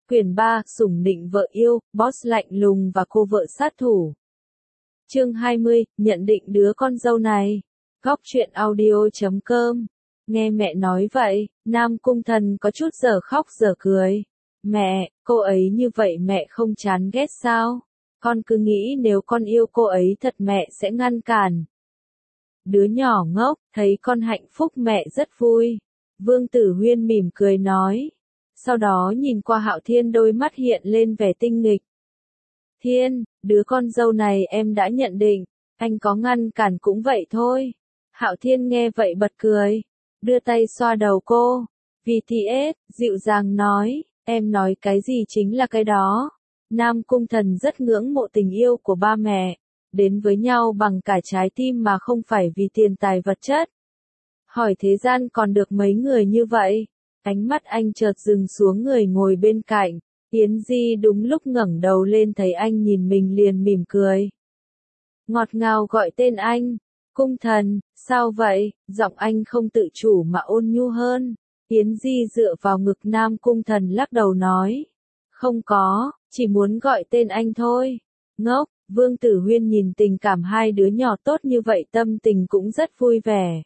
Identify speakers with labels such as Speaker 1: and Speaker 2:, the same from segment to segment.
Speaker 1: Quyển 3, sủng nịnh vợ yêu, boss lạnh lùng và cô vợ sát thủ. Chương 20, nhận định đứa con dâu này. Góc truyện audio.com. Nghe mẹ nói vậy, Nam Cung Thần có chút giờ khóc giờ cười. Mẹ, cô ấy như vậy mẹ không chán ghét sao? Con cứ nghĩ nếu con yêu cô ấy thật mẹ sẽ ngăn cản. Đứa nhỏ ngốc, thấy con hạnh phúc mẹ rất vui. Vương Tử Huyên mỉm cười nói. Sau đó nhìn qua Hạo Thiên, đôi mắt hiện lên vẻ tinh nghịch. Thiên, đứa con dâu này em đã nhận định, anh có ngăn cản cũng vậy thôi. Hạo Thiên nghe vậy bật cười, đưa tay xoa đầu cô. VTS, dịu dàng nói, em nói cái gì chính là cái đó. Nam Cung Thần rất ngưỡng mộ tình yêu của ba mẹ, đến với nhau bằng cả trái tim mà không phải vì tiền tài vật chất. Hỏi thế gian còn được mấy người như vậy? Ánh mắt anh chợt dừng xuống người ngồi bên cạnh. Yến Di đúng lúc ngẩng đầu lên thấy anh nhìn mình liền mỉm cười. Ngọt ngào gọi tên anh. Cung Thần, sao vậy? Giọng anh không tự chủ mà ôn nhu hơn. Yến Di dựa vào ngực Nam Cung Thần lắc đầu nói. Không có, chỉ muốn gọi tên anh thôi. Ngốc, Vương Tử Huyên nhìn tình cảm hai đứa nhỏ tốt như vậy tâm tình cũng rất vui vẻ.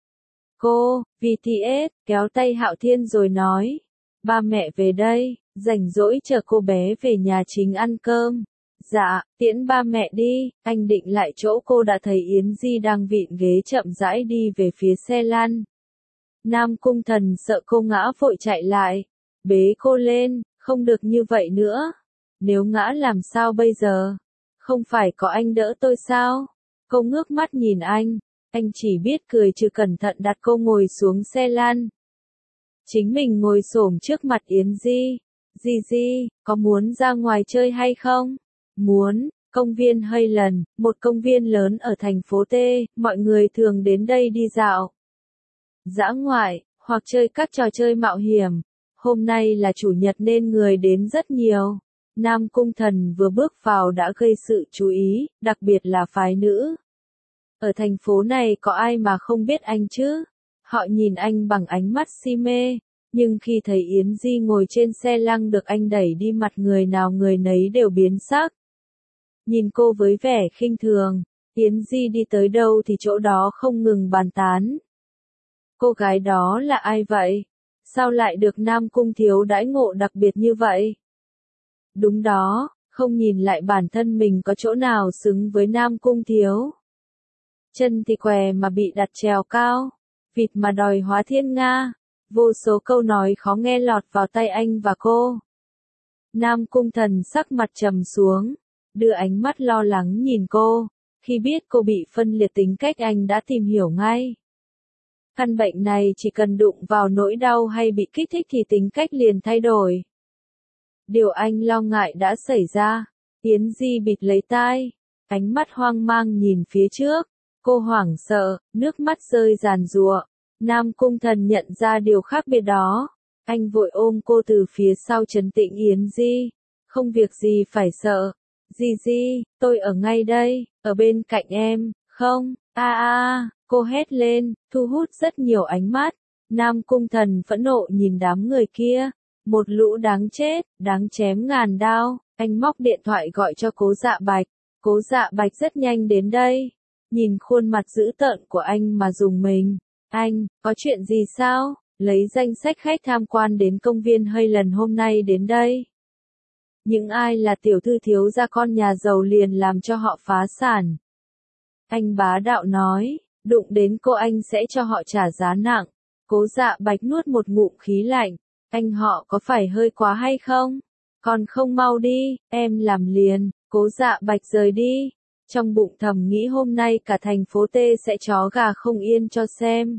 Speaker 1: Cô, VTS, kéo tay Hạo Thiên rồi nói. Ba mẹ về đây, rảnh rỗi chờ cô bé về nhà chính ăn cơm. Dạ, tiễn ba mẹ đi, anh định lại chỗ cô đã thấy Yến Di đang vịn ghế chậm rãi đi về phía xe lăn. Nam Cung Thần sợ cô ngã vội chạy lại, bế cô lên, không được như vậy nữa. Nếu ngã làm sao bây giờ? Không phải có anh đỡ tôi sao? Cô ngước mắt nhìn anh chỉ biết cười chứ cẩn thận đặt cô ngồi xuống xe lăn. Chính mình ngồi xổm trước mặt Yến Di. Di, có muốn ra ngoài chơi hay không? Muốn, công viên Highland, một công viên lớn ở thành phố T, mọi người thường đến đây đi dạo. Dã ngoại, hoặc chơi các trò chơi mạo hiểm. Hôm nay là chủ nhật nên người đến rất nhiều. Nam Cung Thần vừa bước vào đã gây sự chú ý, đặc biệt là phái nữ. Ở thành phố này có ai mà không biết anh chứ? Họ nhìn anh bằng ánh mắt si mê, nhưng khi thấy Yến Di ngồi trên xe lăn được anh đẩy đi mặt người nào người nấy đều biến sắc. Nhìn cô với vẻ khinh thường, Yến Di đi tới đâu thì chỗ đó không ngừng bàn tán. Cô gái đó là ai vậy? Sao lại được Nam Cung thiếu đãi ngộ đặc biệt như vậy? Đúng đó, không nhìn lại bản thân mình có chỗ nào xứng với Nam Cung thiếu. Chân thì què mà bị đặt trèo cao, vịt mà đòi hóa thiên nga. Vô số câu nói khó nghe lọt vào tay anh và cô. Nam Cung Thần sắc mặt trầm xuống, đưa ánh mắt lo lắng nhìn cô. Khi biết cô bị phân liệt tính cách anh đã tìm hiểu ngay. Căn bệnh này chỉ cần đụng vào nỗi đau hay bị kích thích thì tính cách liền thay đổi. Điều anh lo ngại đã xảy ra. Yến Di bịt lấy tai, ánh mắt hoang mang nhìn phía trước. Cô hoảng sợ, nước mắt rơi giàn giụa. Nam Cung Thần nhận ra điều khác biệt đó. Anh vội ôm cô từ phía sau trấn tĩnh Yến Di. Không việc gì phải sợ. Di, tôi ở ngay đây, ở bên cạnh em, không, cô hét lên, thu hút rất nhiều ánh mắt. Nam Cung Thần phẫn nộ nhìn đám người kia. Một lũ đáng chết, đáng chém ngàn đao. Anh móc điện thoại gọi cho Cố Dạ Bạch. Cố Dạ Bạch rất nhanh đến đây. Nhìn khuôn mặt dữ tợn của anh mà rùng mình. Anh, có chuyện gì sao? Lấy danh sách khách tham quan đến công viên Highland hôm nay đến đây. Những ai là tiểu thư thiếu gia con nhà giàu liền làm cho họ phá sản. Anh bá đạo nói, đụng đến cô anh sẽ cho họ trả giá nặng. Cố Dạ Bạch nuốt một ngụm khí lạnh. Anh họ có phải hơi quá hay không? Còn không mau đi, em làm liền. Cố Dạ Bạch rời đi. Trong bụng thầm nghĩ hôm nay cả thành phố T sẽ chó gà không yên cho xem.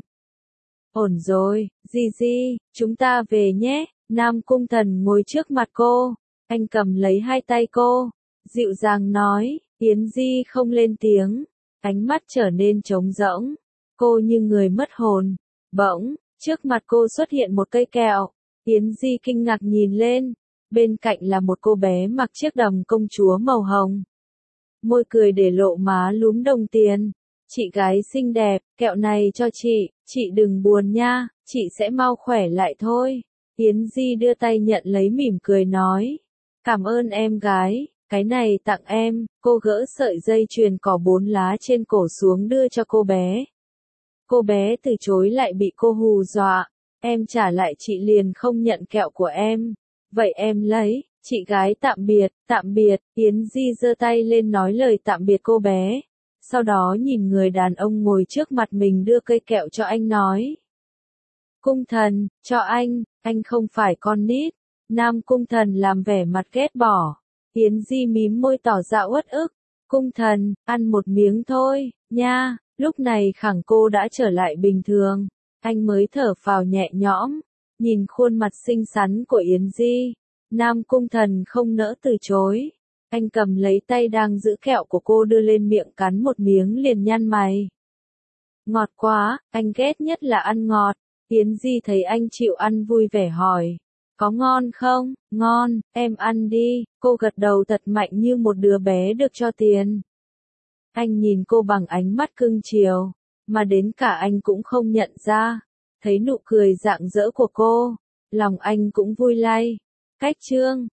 Speaker 1: Ổn rồi, Di, chúng ta về nhé. Nam Cung Thần ngồi trước mặt cô. Anh cầm lấy hai tay cô. Dịu dàng nói, Yến Di không lên tiếng. Ánh mắt trở nên trống rỗng. Cô như người mất hồn. Bỗng, trước mặt cô xuất hiện một cây kẹo. Yến Di kinh ngạc nhìn lên. Bên cạnh là một cô bé mặc chiếc đầm công chúa màu hồng. Môi cười để lộ má lúm đồng tiền. Chị gái xinh đẹp, kẹo này cho chị đừng buồn nha, chị sẽ mau khỏe lại thôi. Yến Di đưa tay nhận lấy mỉm cười nói. Cảm ơn em gái, cái này tặng em, cô gỡ sợi dây chuyền cỏ 4 lá trên cổ xuống đưa cho cô bé. Cô bé từ chối lại bị cô hù dọa, em trả lại chị liền không nhận kẹo của em. Vậy em lấy, chị gái tạm biệt, Yến Di giơ tay lên nói lời tạm biệt cô bé. Sau đó nhìn người đàn ông ngồi trước mặt mình đưa cây kẹo cho anh nói. Cung thần, cho anh không phải con nít. Nam cung thần làm vẻ mặt ghét bỏ. Yến Di mím môi tỏ ra uất ức. Cung thần, ăn một miếng thôi, nha. Lúc này khẳng cô đã trở lại bình thường. Anh mới thở phào nhẹ nhõm. Nhìn khuôn mặt xinh xắn của Yến Di. Nam cung thần không nỡ từ chối. Anh cầm lấy tay đang giữ kẹo của cô đưa lên miệng cắn một miếng liền nhăn mày. Ngọt quá, anh ghét nhất là ăn ngọt. Yến Di thấy anh chịu ăn vui vẻ hỏi. Có ngon không? Ngon, em ăn đi. Cô gật đầu thật mạnh như một đứa bé được cho tiền. Anh nhìn cô bằng ánh mắt cưng chiều, mà đến cả anh cũng không nhận ra. Thấy nụ cười rạng rỡ của cô, lòng anh cũng vui lay. Cách chương